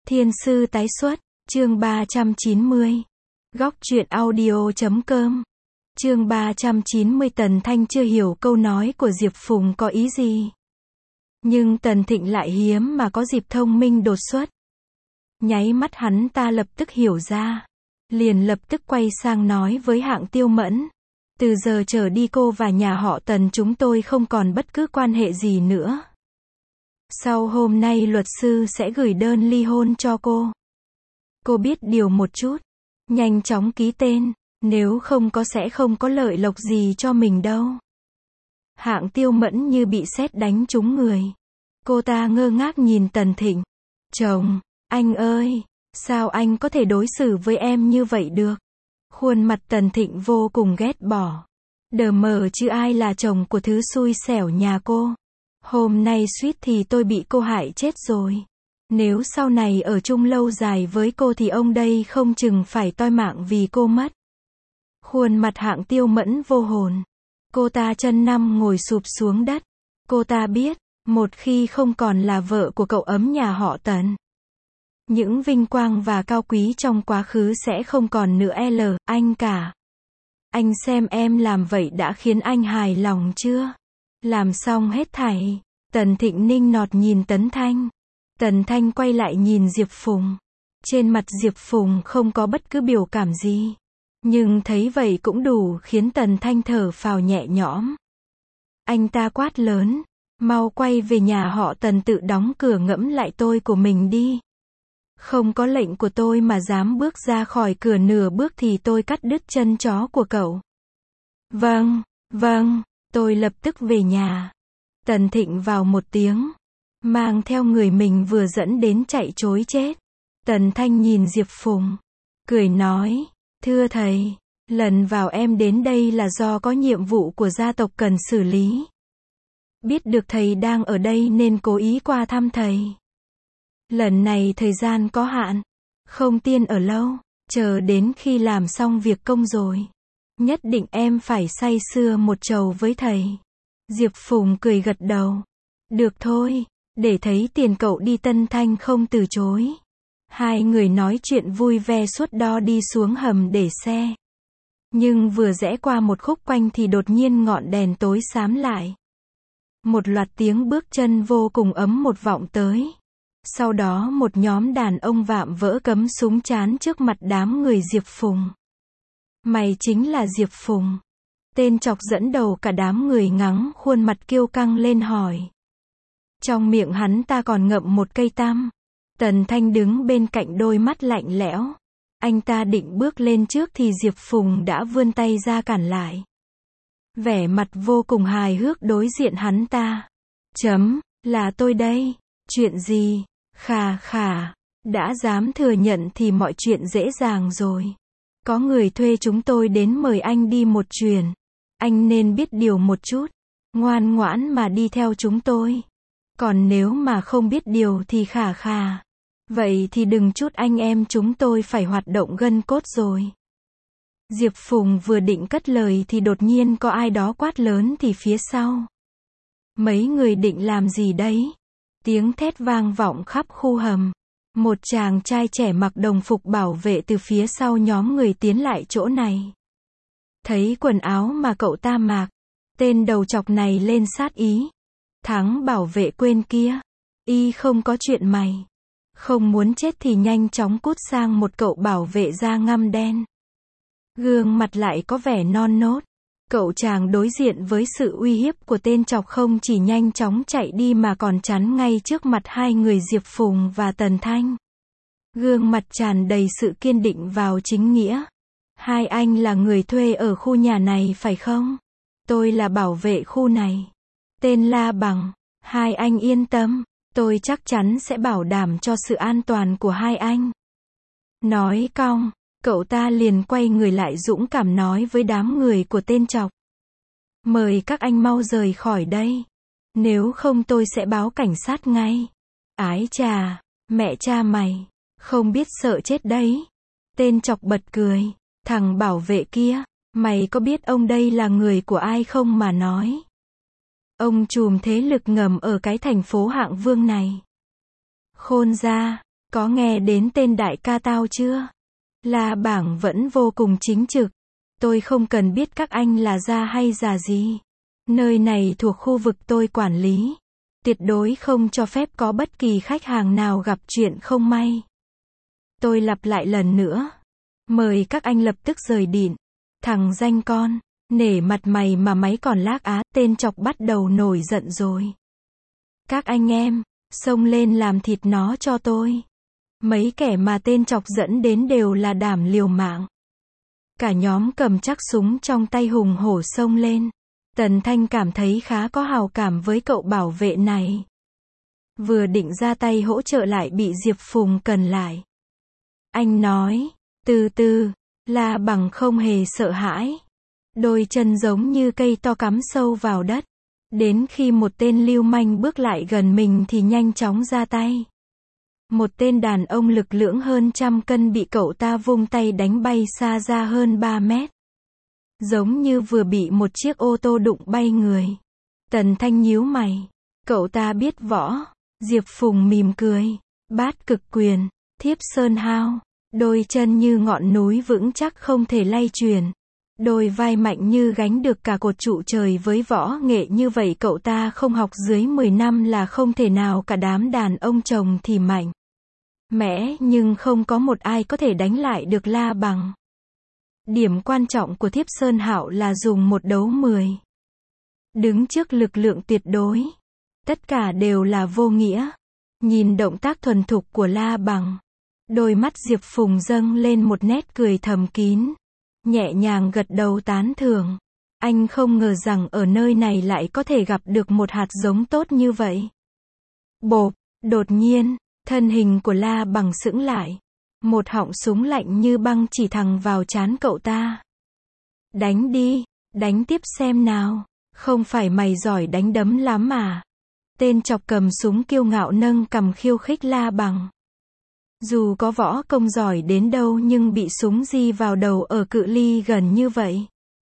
Thiên sư tái xuất, chương 390. Góc truyện audio.com. Chương 390. Tần Thanh chưa hiểu câu nói của Diệp Phùng có ý gì. Nhưng Tần Thịnh lại hiếm mà có dịp thông minh đột xuất. Nháy mắt hắn ta lập tức hiểu ra. Liền lập tức quay sang nói với Hạng Tiêu Mẫn. Từ giờ trở đi cô và nhà họ Tần chúng tôi không còn bất cứ quan hệ gì nữa. Sau hôm nay luật sư sẽ gửi đơn ly hôn cho cô. Cô biết điều một chút. Nhanh chóng ký tên, nếu không có sẽ không có lợi lộc gì cho mình đâu. Hạng Tiêu Mẫn như bị sét đánh trúng người. Cô ta ngơ ngác nhìn Tần Thịnh. Chồng, anh ơi, sao anh có thể đối xử với em như vậy được? Khuôn mặt Tần Thịnh vô cùng ghét bỏ. Đờ mờ chứ ai là chồng của thứ xui xẻo nhà cô. Hôm nay suýt thì tôi bị cô hại chết rồi. Nếu sau này ở chung lâu dài với cô thì ông đây không chừng phải toi mạng vì cô mất. Khuôn mặt Hạng Tiêu Mẫn vô hồn. Cô ta chân nằm ngồi sụp xuống đất. Cô ta biết, một khi không còn là vợ của cậu ấm nhà họ Tần, những vinh quang và cao quý trong quá khứ sẽ không còn nữa. Anh cả. Anh xem em làm vậy đã khiến anh hài lòng chưa? Làm xong hết thảy. Tần Thịnh ninh nọt nhìn Tần Thanh. Tần Thanh quay lại nhìn Diệp Phùng. Trên mặt Diệp Phùng không có bất cứ biểu cảm gì. Nhưng thấy vậy cũng đủ khiến Tần Thanh thở phào nhẹ nhõm. Anh ta quát lớn. Mau quay về nhà họ Tần tự đóng cửa ngẫm lại tôi của mình đi. Không có lệnh của tôi mà dám bước ra khỏi cửa nửa bước thì tôi cắt đứt chân chó của cậu. Vâng, tôi lập tức về nhà. Tần Thịnh vào một tiếng. Mang theo người mình vừa dẫn đến chạy trối chết. Tần Thanh nhìn Diệp Phùng. Cười nói. Thưa thầy, lần vào em đến đây là do có nhiệm vụ của gia tộc cần xử lý. Biết được thầy đang ở đây nên cố ý qua thăm thầy. Lần này thời gian có hạn. Không tiên ở lâu. Chờ đến khi làm xong việc công rồi. Nhất định em phải say sưa một chầu với thầy. Diệp Phùng cười gật đầu. Được thôi. Để thấy tiền cậu đi. Tần Thanh không từ chối. Hai người nói chuyện vui vẻ suốt đó đi xuống hầm để xe. Nhưng vừa rẽ qua một khúc quanh thì đột nhiên ngọn đèn tối xám lại. Một loạt tiếng bước chân vô cùng ấm một vọng tới. Sau đó một nhóm đàn ông vạm vỡ cắm súng chán trước mặt đám người Diệp Phùng. Mày chính là Diệp Phùng. Tên chọc dẫn đầu cả đám người ngắng khuôn mặt kiêu căng lên hỏi. Trong miệng hắn ta còn ngậm một cây tăm. Tần Thanh đứng bên cạnh đôi mắt lạnh lẽo. Anh ta định bước lên trước thì Diệp Phùng đã vươn tay ra cản lại. Vẻ mặt vô cùng hài hước đối diện hắn ta. Là tôi đây. Chuyện gì? Khà. Đã dám thừa nhận thì mọi chuyện dễ dàng rồi. Có người thuê chúng tôi đến mời anh đi một chuyến. Anh nên biết điều một chút. Ngoan ngoãn mà đi theo chúng tôi. Còn nếu mà không biết điều thì khà. Vậy thì đừng chút anh em chúng tôi phải hoạt động gân cốt rồi. Diệp Phùng vừa định cất lời thì đột nhiên có ai đó quát lớn thì phía sau. Mấy người định làm gì đấy? Tiếng thét vang vọng khắp khu hầm. Một chàng trai trẻ mặc đồng phục bảo vệ từ phía sau nhóm người tiến lại chỗ này. Thấy quần áo mà cậu ta mặc, tên đầu chọc này lên sát ý. Thắng bảo vệ quên kia. Y không có chuyện mày. Không muốn chết thì nhanh chóng cút sang một cậu bảo vệ da ngăm đen. Gương mặt lại có vẻ non nốt. Cậu chàng đối diện với sự uy hiếp của tên chọc không chỉ nhanh chóng chạy đi mà còn chắn ngay trước mặt hai người Diệp Phùng và Tần Thanh. Gương mặt tràn đầy sự kiên định vào chính nghĩa. Hai anh là người thuê ở khu nhà này phải không? Tôi là bảo vệ khu này. Tên La Bằng. Hai anh yên tâm. Tôi chắc chắn sẽ bảo đảm cho sự an toàn của hai anh. Nói cong. Cậu ta liền quay người lại dũng cảm nói với đám người của tên chọc. Mời các anh mau rời khỏi đây. Nếu không tôi sẽ báo cảnh sát ngay. Ái chà, mẹ cha mày. Không biết sợ chết đấy. Tên chọc bật cười. Thằng bảo vệ kia. Mày có biết ông đây là người của ai không mà nói. Ông trùm thế lực ngầm ở cái thành phố Hạng Vương này. Khôn ra. Có nghe đến tên đại ca tao chưa? La Bảng vẫn vô cùng chính trực. Tôi không cần biết các anh là gia hay già gì. Nơi này thuộc khu vực tôi quản lý. Tuyệt đối không cho phép có bất kỳ khách hàng nào gặp chuyện không may. Tôi lặp lại lần nữa. Mời các anh lập tức rời điện. Thằng danh con, nể mặt mày mà máy còn lác á, tên chọc bắt đầu nổi giận rồi. Các anh em, xông lên làm thịt nó cho tôi. Mấy kẻ mà tên chọc dẫn đến đều là đảm liều mạng. Cả nhóm cầm chắc súng trong tay hùng hổ xông lên. Tần Thanh cảm thấy khá có hào cảm với cậu bảo vệ này. Vừa định ra tay hỗ trợ lại bị Diệp Phùng cần lại. Anh nói, từ từ, La Bằng không hề sợ hãi. Đôi chân giống như cây to cắm sâu vào đất. Đến khi một tên lưu manh bước lại gần mình thì nhanh chóng ra tay. Một tên đàn ông lực lưỡng hơn 100 cân bị cậu ta vung tay đánh bay xa ra hơn 3 mét. Giống như vừa bị một chiếc ô tô đụng bay người. Tần Thanh nhíu mày. Cậu ta biết võ. Diệp Phùng mỉm cười. Bát cực quyền, Thiếp sơn hao. Đôi chân như ngọn núi vững chắc không thể lay chuyển. Đôi vai mạnh như gánh được cả cột trụ trời, với võ nghệ như vậy cậu ta không học dưới 10 năm là không thể nào cả đám đàn ông chồng thì mạnh mẽ, nhưng không có một ai có thể đánh lại được La Bằng. Điểm quan trọng của Thiếp Sơn Hạo là dùng 1 đấu 10. Đứng trước lực lượng tuyệt đối. Tất cả đều là vô nghĩa. Nhìn động tác thuần thục của La Bằng. Đôi mắt Diệp Phùng dâng lên một nét cười thầm kín. Nhẹ nhàng gật đầu tán thưởng. Anh không ngờ rằng ở nơi này lại có thể gặp được một hạt giống tốt như vậy. Bộp, đột nhiên, thân hình của La Bằng sững lại. Một họng súng lạnh như băng chỉ thẳng vào trán cậu ta. Đánh đi, đánh tiếp xem nào. Không phải mày giỏi đánh đấm lắm à? Tên chọc cầm súng kiêu ngạo nâng cằm khiêu khích La Bằng. Dù có võ công giỏi đến đâu nhưng bị súng di vào đầu ở cự ly gần như vậy.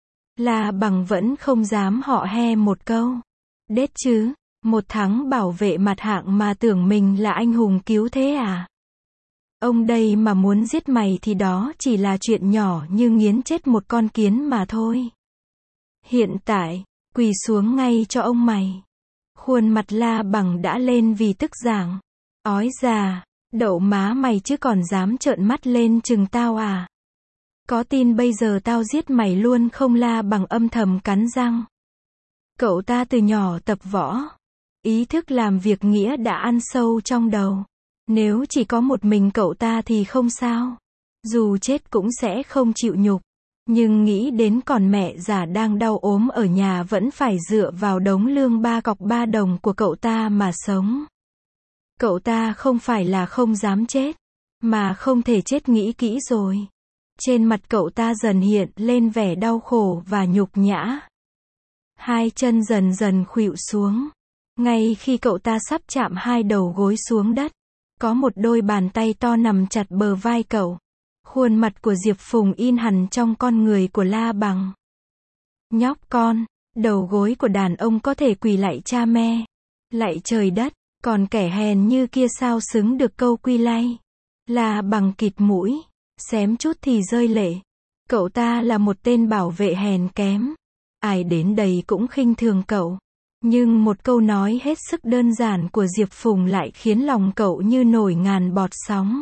La Bằng vẫn không dám họ he một câu. Đết chứ, một thắng bảo vệ mặt hạng mà tưởng mình là anh hùng cứu thế à? Ông đây mà muốn giết mày thì đó chỉ là chuyện nhỏ như nghiến chết một con kiến mà thôi. Hiện tại, quỳ xuống ngay cho ông mày. Khuôn mặt La Bằng đã lên vì tức giảng. Ói già, đậu má mày chứ còn dám trợn mắt lên chừng tao à? Có tin bây giờ tao giết mày luôn không? La Bằng âm thầm cắn răng. Cậu ta từ nhỏ tập võ. Ý thức làm việc nghĩa đã ăn sâu trong đầu. Nếu chỉ có một mình cậu ta thì không sao. Dù chết cũng sẽ không chịu nhục. Nhưng nghĩ đến còn mẹ già đang đau ốm ở nhà vẫn phải dựa vào đống lương 3 cọc 3 đồng của cậu ta mà sống. Cậu ta không phải là không dám chết, mà không thể chết nghĩ kỹ rồi. Trên mặt cậu ta dần hiện lên vẻ đau khổ và nhục nhã. Hai chân dần dần khuỵu xuống. Ngay khi cậu ta sắp chạm hai đầu gối xuống đất, có một đôi bàn tay to nằm chặt bờ vai cậu. Khuôn mặt của Diệp Phùng in hẳn trong con người của La Bằng. Nhóc con, đầu gối của đàn ông có thể quỳ lạy cha mẹ, lạy trời đất, còn kẻ hèn như kia sao xứng được câu quy lay. La Bằng kịt mũi, xém chút thì rơi lệ. Cậu ta là một tên bảo vệ hèn kém. Ai đến đây cũng khinh thường cậu. Nhưng một câu nói hết sức đơn giản của Diệp Phùng lại khiến lòng cậu như nổi ngàn bọt sóng.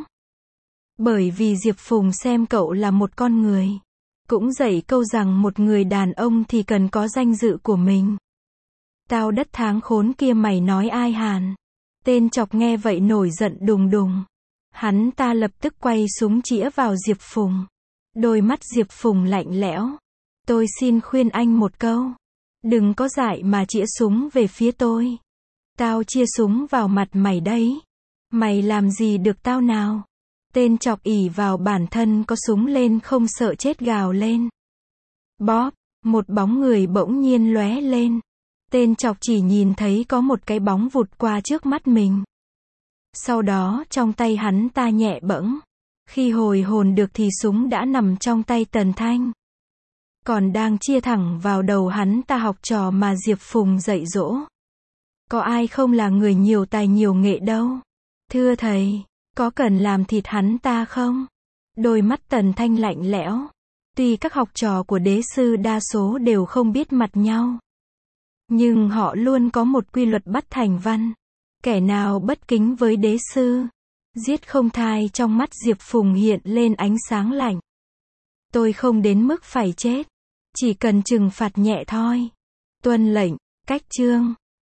Bởi vì Diệp Phùng xem cậu là một con người. Cũng dạy câu rằng một người đàn ông thì cần có danh dự của mình. Tao đất tháng khốn kia mày nói ai hàn? Tên chọc nghe vậy nổi giận đùng đùng. Hắn ta lập tức quay súng chĩa vào Diệp Phùng. Đôi mắt Diệp Phùng lạnh lẽo. Tôi xin khuyên anh một câu. Đừng có dại mà chĩa súng về phía tôi. Tao chia súng vào mặt mày đấy. Mày làm gì được tao nào? Tên chọc ỷ vào bản thân có súng lên không sợ chết gào lên. Bóp, một bóng người bỗng nhiên lóe lên. Tên chọc chỉ nhìn thấy có một cái bóng vụt qua trước mắt mình. Sau đó trong tay hắn ta nhẹ bẫng. Khi hồi hồn được thì súng đã nằm trong tay Tần Thanh. Còn đang chia thẳng vào đầu hắn ta học trò mà Diệp Phùng dạy dỗ. Có ai không là người nhiều tài nhiều nghệ đâu. Thưa thầy, Có cần làm thịt hắn ta không? Đôi mắt Tần Thanh lạnh lẽo. Tuy các học trò của đế sư đa số đều không biết mặt nhau, nhưng họ luôn có một quy luật bắt thành văn. Kẻ nào bất kính với đế sư, giết không tha. Trong mắt Diệp Phùng hiện lên ánh sáng lạnh. Tôi không đến mức phải chết, chỉ cần trừng phạt nhẹ thôi. Tuân lệnh, cách chương.